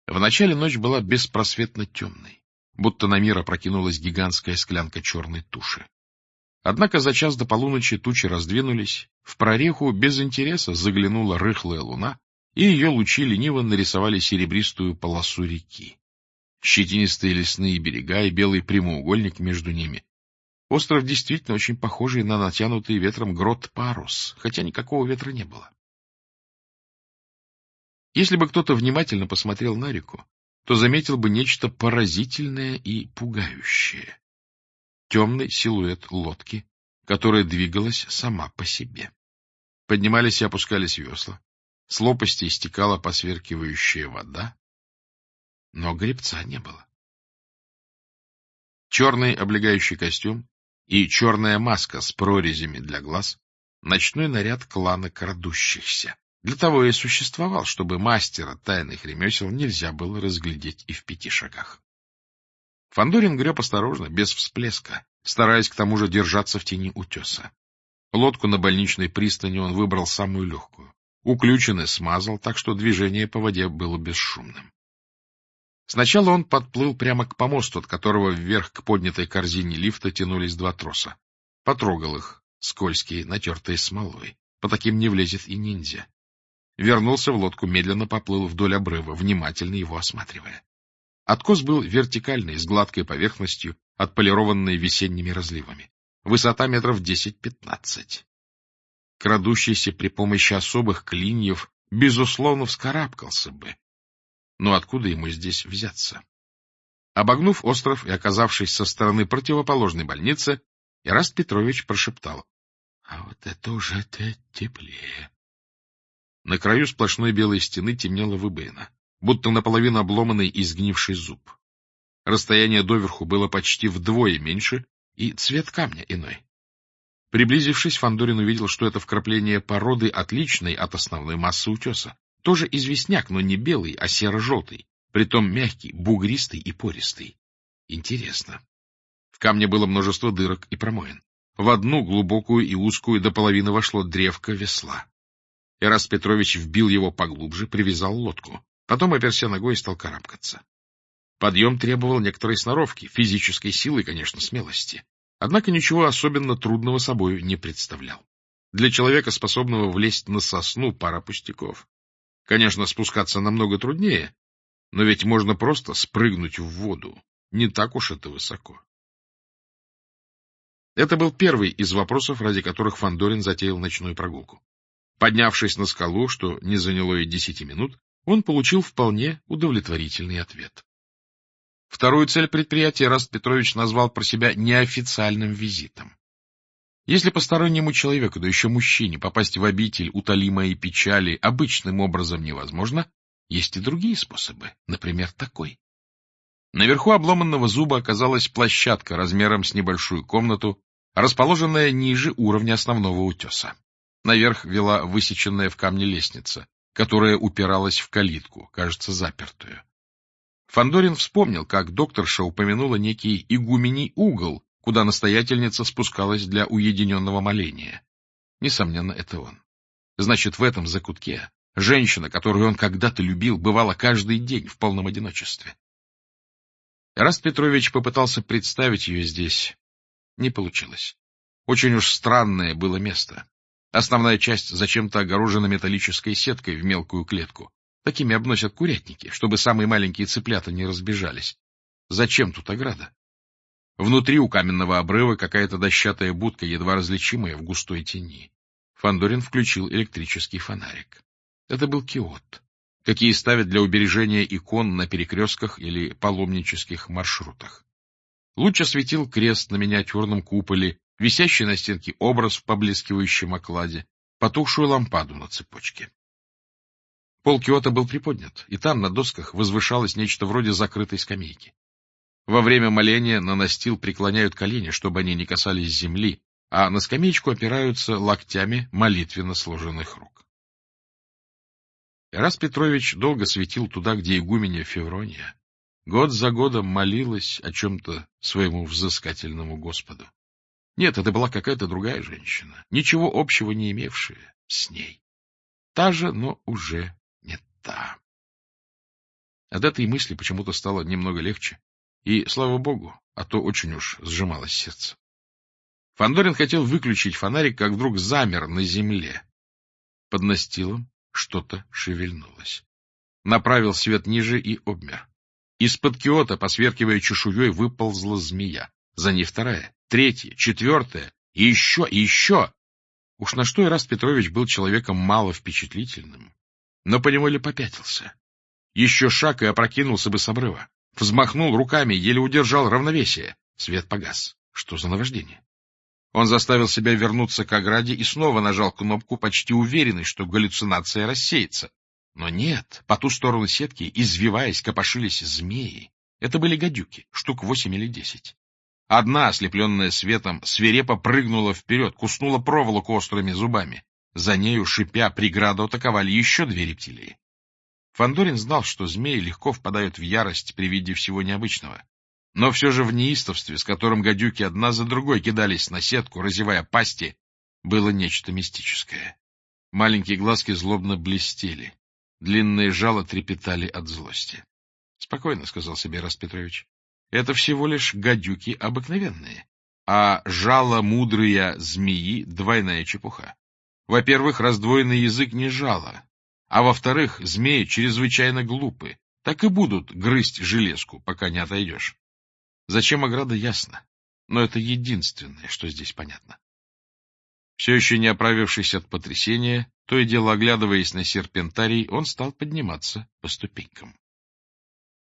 Вначале ночь была беспросветно темной, будто на мир опрокинулась гигантская склянка черной туши. Однако за час до полуночи тучи раздвинулись, в прореху без интереса заглянула рыхлая луна, и ее лучи лениво нарисовали серебристую полосу реки. Щетинистые лесные берега и белый прямоугольник между ними. Остров действительно очень похожий на натянутый ветром грот парус, хотя никакого ветра не было. Если бы кто-то внимательно посмотрел на реку, то заметил бы нечто поразительное и пугающее. Темный силуэт лодки, которая двигалась сама по себе. Поднимались и опускались весла, с лопасти стекала посверкивающая вода, но гребца не было. Черный облегающий костюм и черная маска с прорезями для глаз — ночной наряд клана крадущихся. Для того и существовал, чтобы мастера тайных ремесел нельзя было разглядеть и в 5 шагах. Фандорин греб осторожно, без всплеска, стараясь к тому же держаться в тени утеса. Лодку на больничной пристани он выбрал самую легкую. Уключины смазал, так что движение по воде было бесшумным. Сначала он подплыл прямо к помосту, от которого вверх к поднятой корзине лифта тянулись 2 троса. Потрогал их, скользкие, натертые смолой. По таким не влезет и ниндзя. Вернулся в лодку, медленно поплыл вдоль обрыва, внимательно его осматривая. Откос был вертикальный, с гладкой поверхностью, отполированной весенними разливами. Высота метров 10-15. Крадущийся при помощи особых клиньев, безусловно, вскарабкался бы. Но откуда ему здесь взяться? Обогнув остров и оказавшись со стороны противоположной больницы, Эраст Петрович прошептал: — А вот это уже теплее. На краю сплошной белой стены темнела выбоина, будто наполовину обломанный и сгнивший зуб. Расстояние доверху было почти вдвое меньше, и цвет камня иной. Приблизившись, Фандорин увидел, что это вкрапление породы, отличной от основной массы утеса. Тоже известняк, но не белый, а серо-желтый, притом мягкий, бугристый и пористый. Интересно. В камне было множество дырок и промоин. В одну глубокую и узкую до половины вошло древко весла. Эраст Петрович вбил его поглубже, привязал лодку. Потом оперся ногой и стал карабкаться. Подъем требовал некоторой сноровки, физической силы и, конечно, смелости. Однако ничего особенно трудного собою не представлял. Для человека, способного влезть на сосну, пара пустяков. Конечно, спускаться намного труднее, но ведь можно просто спрыгнуть в воду. Не так уж это высоко. Это был первый из вопросов, ради которых Фандорин затеял ночную прогулку. Поднявшись на скалу, что не заняло и 10 минут, он получил вполне удовлетворительный ответ. Вторую цель предприятия Эраст Петрович назвал про себя неофициальным визитом. Если постороннему человеку, да еще мужчине, попасть в обитель утоли моей печали обычным образом невозможно, есть и другие способы, например, такой. Наверху обломанного зуба оказалась площадка размером с небольшую комнату, расположенная ниже уровня основного утеса. Наверх вела высеченная в камне лестница, которая упиралась в калитку, кажется, запертую. Фандорин вспомнил, как докторша упомянула некий игумений угол, куда настоятельница спускалась для уединенного моления. Несомненно, это он. Значит, в этом закутке женщина, которую он когда-то любил, бывала каждый день в полном одиночестве. Эраст Петрович попытался представить ее здесь. Не получилось. Очень уж странное было место. Основная часть зачем-то огорожена металлической сеткой в мелкую клетку. Такими обносят курятники, чтобы самые маленькие цыплята не разбежались. Зачем тут ограда? Внутри у каменного обрыва какая-то дощатая будка, едва различимая в густой тени. Фандорин включил электрический фонарик. Это был киот, какие ставят для убережения икон на перекрестках или паломнических маршрутах. Луч осветил крест на миниатюрном куполе, висящий на стенке образ в поблескивающем окладе, потухшую лампаду на цепочке. Пол киота был приподнят, и там на досках возвышалось нечто вроде закрытой скамейки. Во время моления на настил преклоняют колени, чтобы они не касались земли, а на скамеечку опираются локтями молитвенно сложенных рук. Эраст Петрович долго светил туда, где игуменья Феврония год за годом молилась о чем-то своему взыскательному Господу. Нет, это была какая-то другая женщина, ничего общего не имевшая с ней. Та же, но уже не та. От этой мысли почему-то стало немного легче. И, слава богу, а то очень уж сжималось сердце. Фандорин хотел выключить фонарик, как вдруг замер на земле. Под настилом что-то шевельнулось. Направил свет ниже и обмер. Из-под киота, посверкивая чешуей, выползла змея. За ней вторая, третья, четвертая, и еще, и еще. Уж на что Эраст Петрович был человеком мало впечатлительным, но поневоле попятился. Еще шаг и опрокинулся бы с обрыва. Взмахнул руками, еле удержал равновесие. Свет погас. Что за наваждение? Он заставил себя вернуться к ограде и снова нажал кнопку, почти уверенный, что галлюцинация рассеется. Но нет, по ту сторону сетки, извиваясь, копошились змеи. Это были гадюки, штук 8 или 10. Одна, ослепленная светом, свирепо прыгнула вперед, куснула проволоку острыми зубами. За нею, шипя, преграду атаковали еще 2 рептилии. Фандорин знал, что змеи легко впадают в ярость при виде всего необычного. Но все же в неистовстве, с которым гадюки одна за другой кидались на сетку, разевая пасти, было нечто мистическое. Маленькие глазки злобно блестели, длинные жало трепетали от злости. — Спокойно, — сказал себе Эраст Петрович, — это всего лишь гадюки обыкновенные, а жало мудрые змеи — двойная чепуха. Во-первых, раздвоенный язык не жало, а во-вторых, змеи чрезвычайно глупы, так и будут грызть железку, пока не отойдешь. Зачем ограда, ясно, но это единственное, что здесь понятно. Все еще не оправившись от потрясения, то и дело оглядываясь на серпентарий, он стал подниматься по ступенькам.